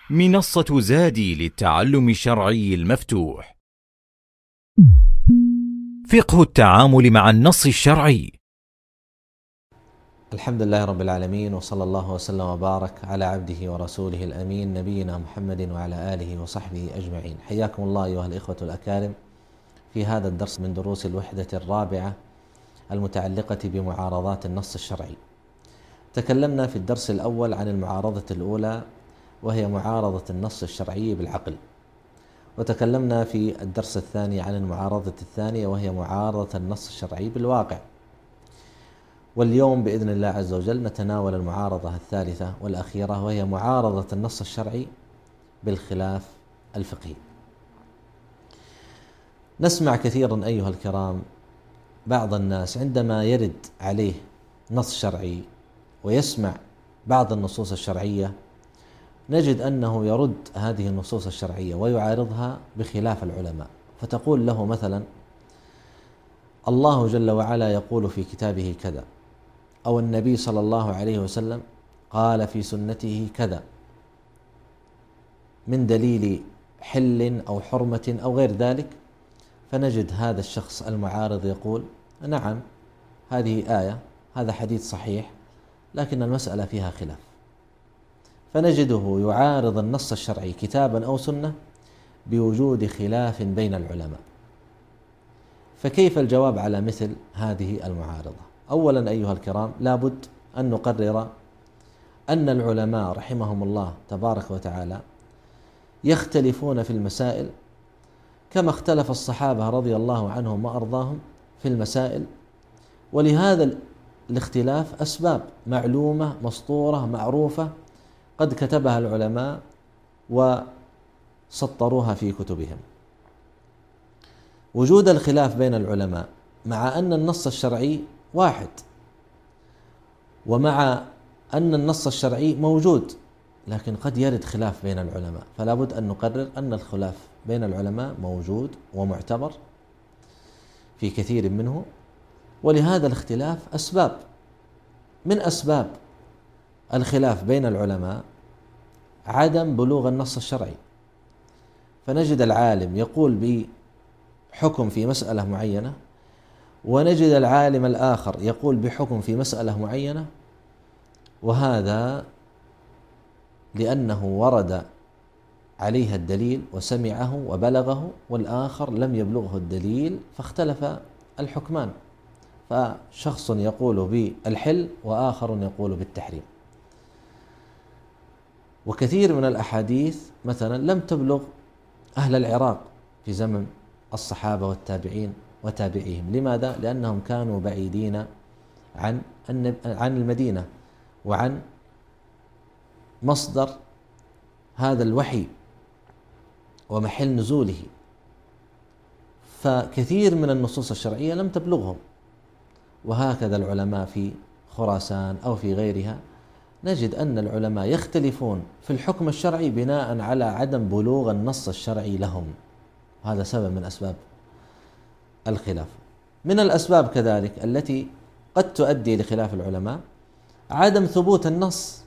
منصة زادي للتعلم الشرعي المفتوح. فقه التعامل مع النص الشرعي. الحمد لله رب العالمين، وصلى الله وسلم وبارك على عبده ورسوله الأمين نبينا محمد وعلى آله وصحبه أجمعين. حياكم الله أيها الإخوة الأكارم في هذا الدرس من دروس الوحدة الرابعة المتعلقة بمعارضات النص الشرعي. تكلمنا في الدرس الأول عن المعارضة الأولى وهي معارضة النص الشرعي بالعقل، وتكلمنا في الدرس الثاني عن المعارضة الثانية وهي معارضة النص الشرعي بالواقع. واليوم بإذن الله عز وجل نتناول المعارضة الثالثة والأخيرة وهي معارضة النص الشرعي بالخلاف الفقهي. نسمع كثيرا أيها الكرام بعض الناس عندما يرد عليه نص شرعي ويسمع بعض النصوص الشرعية نجد أنه يرد هذه النصوص الشرعية ويعارضها بخلاف العلماء، فتقول له مثلا: الله جل وعلا يقول في كتابه كذا، أو النبي صلى الله عليه وسلم قال في سنته كذا، من دليل حل أو حرمة أو غير ذلك. فنجد هذا الشخص المعارض يقول: نعم، هذه آية، هذا حديث صحيح، لكن المسألة فيها خلاف. فنجده يعارض النص الشرعي كتابا أو سنة بوجود خلاف بين العلماء. فكيف الجواب على مثل هذه المعارضة؟ أولا أيها الكرام، لابد أن نقرر أن العلماء رحمهم الله تبارك وتعالى يختلفون في المسائل كما اختلف الصحابة رضي الله عنهم وأرضاهم في المسائل، ولهذا الاختلاف أسباب معلومة مسطورة معروفة قد كتبها العلماء وسطروها في كتبهم. وجود الخلاف بين العلماء مع أن النص الشرعي واحد، ومع أن النص الشرعي موجود، لكن قد يرد خلاف بين العلماء، فلا بد أن نقرر أن الخلاف بين العلماء موجود ومعتبر في كثير منه. ولهذا الاختلاف أسباب، من أسباب الخلاف بين العلماء عدم بلوغ النص الشرعي. فنجد العالم يقول بحكم في مسألة معينة، ونجد العالم الآخر يقول بحكم في مسألة معينة، وهذا لأنه ورد عليها الدليل وسمعه وبلغه، والآخر لم يبلغه الدليل، فاختلف الحكمان، فشخص يقول بالحل وآخر يقول بالتحريم. وكثير من الأحاديث مثلا لم تبلغ أهل العراق في زمن الصحابة والتابعين وتابعيهم. لماذا؟ لأنهم كانوا بعيدين عن المدينة وعن مصدر هذا الوحي ومحل نزوله، فكثير من النصوص الشرعية لم تبلغهم. وهكذا العلماء في خراسان أو في غيرها نجد أن العلماء يختلفون في الحكم الشرعي بناء على عدم بلوغ النص الشرعي لهم. هذا سبب من أسباب الخلاف. من الأسباب كذلك التي قد تؤدي لخلاف العلماء عدم ثبوت النص.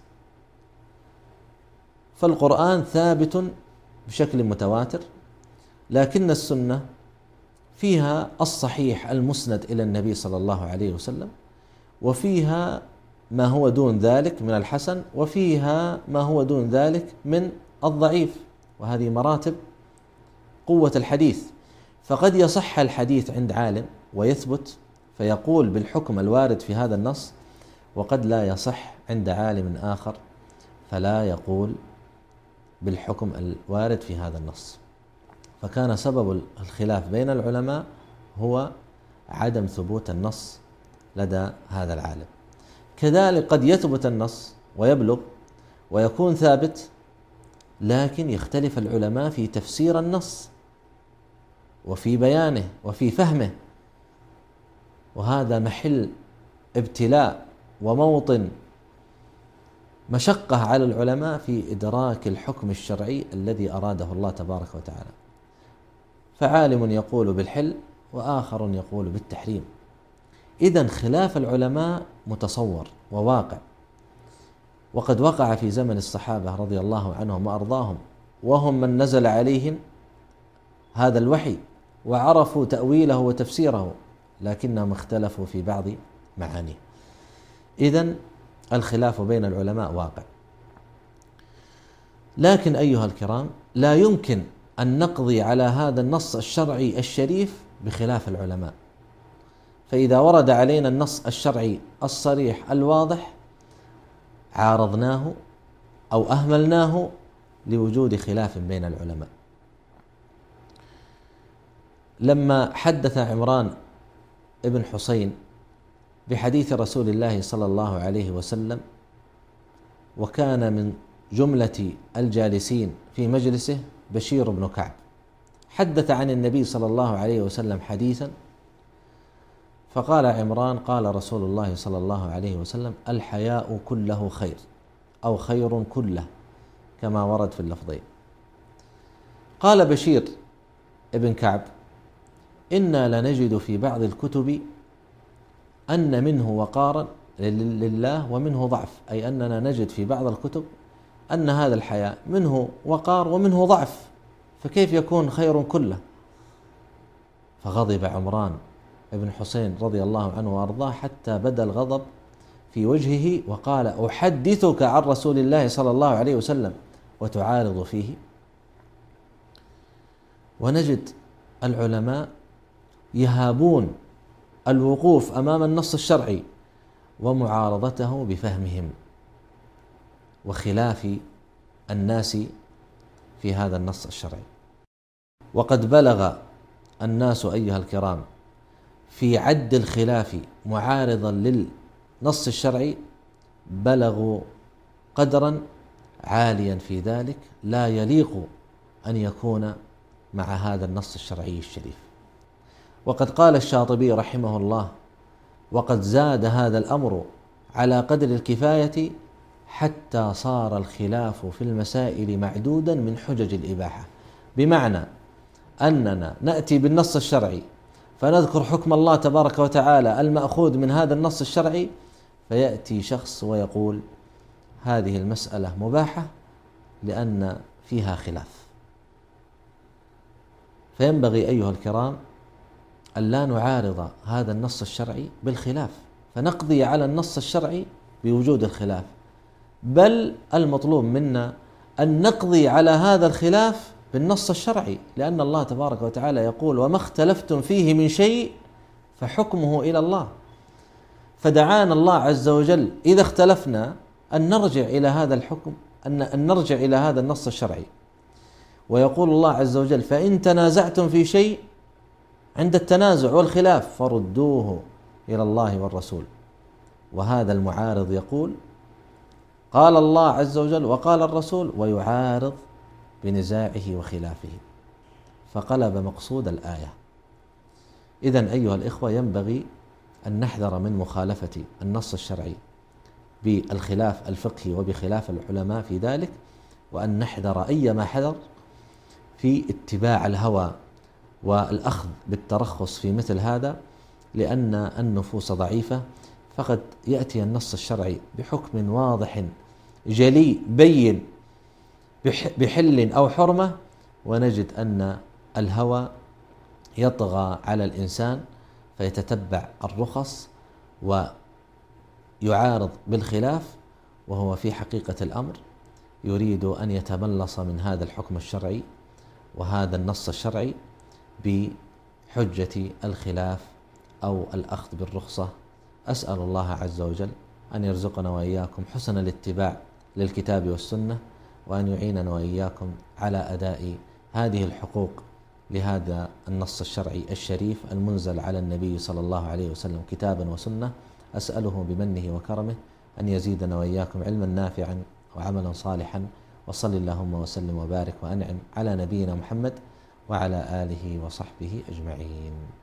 فالقرآن ثابت بشكل متواتر، لكن السنة فيها الصحيح المسند إلى النبي صلى الله عليه وسلم، وفيها ما هو دون ذلك من الحسن، وفيها ما هو دون ذلك من الضعيف، وهذه مراتب قوة الحديث. فقد يصح الحديث عند عالم ويثبت فيقول بالحكم الوارد في هذا النص، وقد لا يصح عند عالم آخر فلا يقول بالحكم الوارد في هذا النص. فكان سبب الخلاف بين العلماء هو عدم ثبوت النص لدى هذا العالم. كذلك قد يثبت النص ويبلغ ويكون ثابت، لكن يختلف العلماء في تفسير النص وفي بيانه وفي فهمه، وهذا محل ابتلاء وموطن مشقة على العلماء في إدراك الحكم الشرعي الذي أراده الله تبارك وتعالى. فعالم يقول بالحل وآخر يقول بالتحريم. إذن خلاف العلماء متصور وواقع، وقد وقع في زمن الصحابة رضي الله عنهم وأرضاهم وهم من نزل عليهم هذا الوحي وعرفوا تأويله وتفسيره، لكنهم اختلفوا في بعض معانيه. إذن الخلاف بين العلماء واقع، لكن أيها الكرام لا يمكن أن نقضي على هذا النص الشرعي الشريف بخلاف العلماء. فإذا ورد علينا النص الشرعي الصريح الواضح عارضناه أو أهملناه لوجود خلاف بين العلماء. لما حدث عمران ابن حسين بحديث رسول الله صلى الله عليه وسلم، وكان من جملة الجالسين في مجلسه بشير بن كعب، حدث عن النبي صلى الله عليه وسلم حديثا، فقال عمران: قال رسول الله صلى الله عليه وسلم: الحياء كله خير، أو خير كله، كما ورد في اللفظين. قال بشير ابن كعب: إنا لنجد في بعض الكتب أن منه وقارا لله ومنه ضعف، أي أننا نجد في بعض الكتب أن هذا الحياء منه وقار ومنه ضعف، فكيف يكون خير كله؟ فغضب عمران ابن حسين رضي الله عنه وأرضاه حتى بدا الغضب في وجهه، وقال: أحدثك عن رسول الله صلى الله عليه وسلم وتعارض فيه؟ ونجد العلماء يهابون الوقوف أمام النص الشرعي ومعارضته بفهمهم وخلاف الناس في هذا النص الشرعي. وقد بلغ الناس أيها الكرام في عد الخلاف معارضا للنص الشرعي، بلغوا قدرا عاليا في ذلك لا يليق أن يكون مع هذا النص الشرعي الشريف. وقد قال الشاطبي رحمه الله: وقد زاد هذا الأمر على قدر الكفاية حتى صار الخلاف في المسائل معدودا من حجج الإباحة، بمعنى أننا نأتي بالنص الشرعي فنذكر حكم الله تبارك وتعالى المأخوذ من هذا النص الشرعي، فيأتي شخص ويقول: هذه المسألة مباحة لأن فيها خلاف. فينبغي أيها الكرام أن لا نعارض هذا النص الشرعي بالخلاف فنقضي على النص الشرعي بوجود الخلاف، بل المطلوب منا أن نقضي على هذا الخلاف بالنص الشرعي، لأن الله تبارك وتعالى يقول: وما اختلفتم فيه من شيء فحكمه إلى الله. فدعانا الله عز وجل إذا اختلفنا أن نرجع إلى هذا الحكم، أن نرجع إلى هذا النص الشرعي. ويقول الله عز وجل: فإن تنازعتم في شيء، عند التنازع والخلاف، فردوه إلى الله والرسول. وهذا المعارض يقول: قال الله عز وجل وقال الرسول، ويعارض بنزاعه وخلافه، فقلب مقصود الآية. إذن أيها الإخوة ينبغي أن نحذر من مخالفة النص الشرعي بالخلاف الفقهي وبخلاف العلماء في ذلك، وأن نحذر أيما حذر في اتباع الهوى والأخذ بالترخص في مثل هذا، لأن النفوس ضعيفة، فقد يأتي النص الشرعي بحكم واضح جلي بين بحل أو حرمة، ونجد أن الهوى يطغى على الإنسان فيتتبع الرخص ويعارض بالخلاف، وهو في حقيقة الأمر يريد أن يتملص من هذا الحكم الشرعي وهذا النص الشرعي بحجة الخلاف أو الأخذ بالرخصة. أسأل الله عز وجل أن يرزقنا وإياكم حسن الاتباع للكتاب والسنة، وأن يعيننا وإياكم على أداء هذه الحقوق لهذا النص الشرعي الشريف المنزل على النبي صلى الله عليه وسلم كتابا وسنة. أسأله بمنه وكرمه أن يزيدنا وإياكم علما نافعا وعملا صالحا، وصل اللهم وسلم وبارك وأنعم على نبينا محمد وعلى آله وصحبه أجمعين.